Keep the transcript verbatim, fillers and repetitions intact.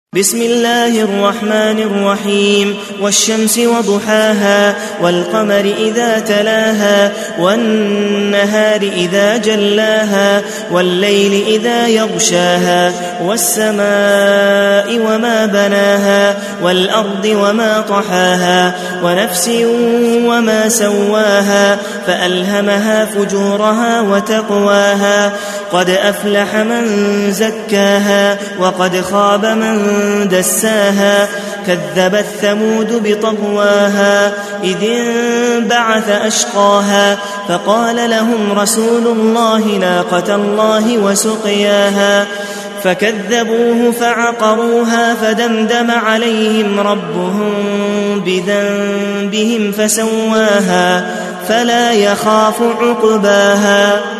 بسم الله الرحمن الرحيم والشمس وضحاها والقمر إذا تلاها والنهار إذا جلاها والليل إذا يغشاها والسماء وما بناها والأرض وما طحاها ونفس وما سواها فألهمها فجورها وتقواها قد أفلح من زكاها وقد خاب من دساها كذبت ثمود بطغواها إذ انبعث أشقاها فقال لهم رسول الله ناقة الله وسقياها فكذبوه فعقروها فدمدم عليهم ربهم بذنبهم فسواها فلا يخاف عقباها.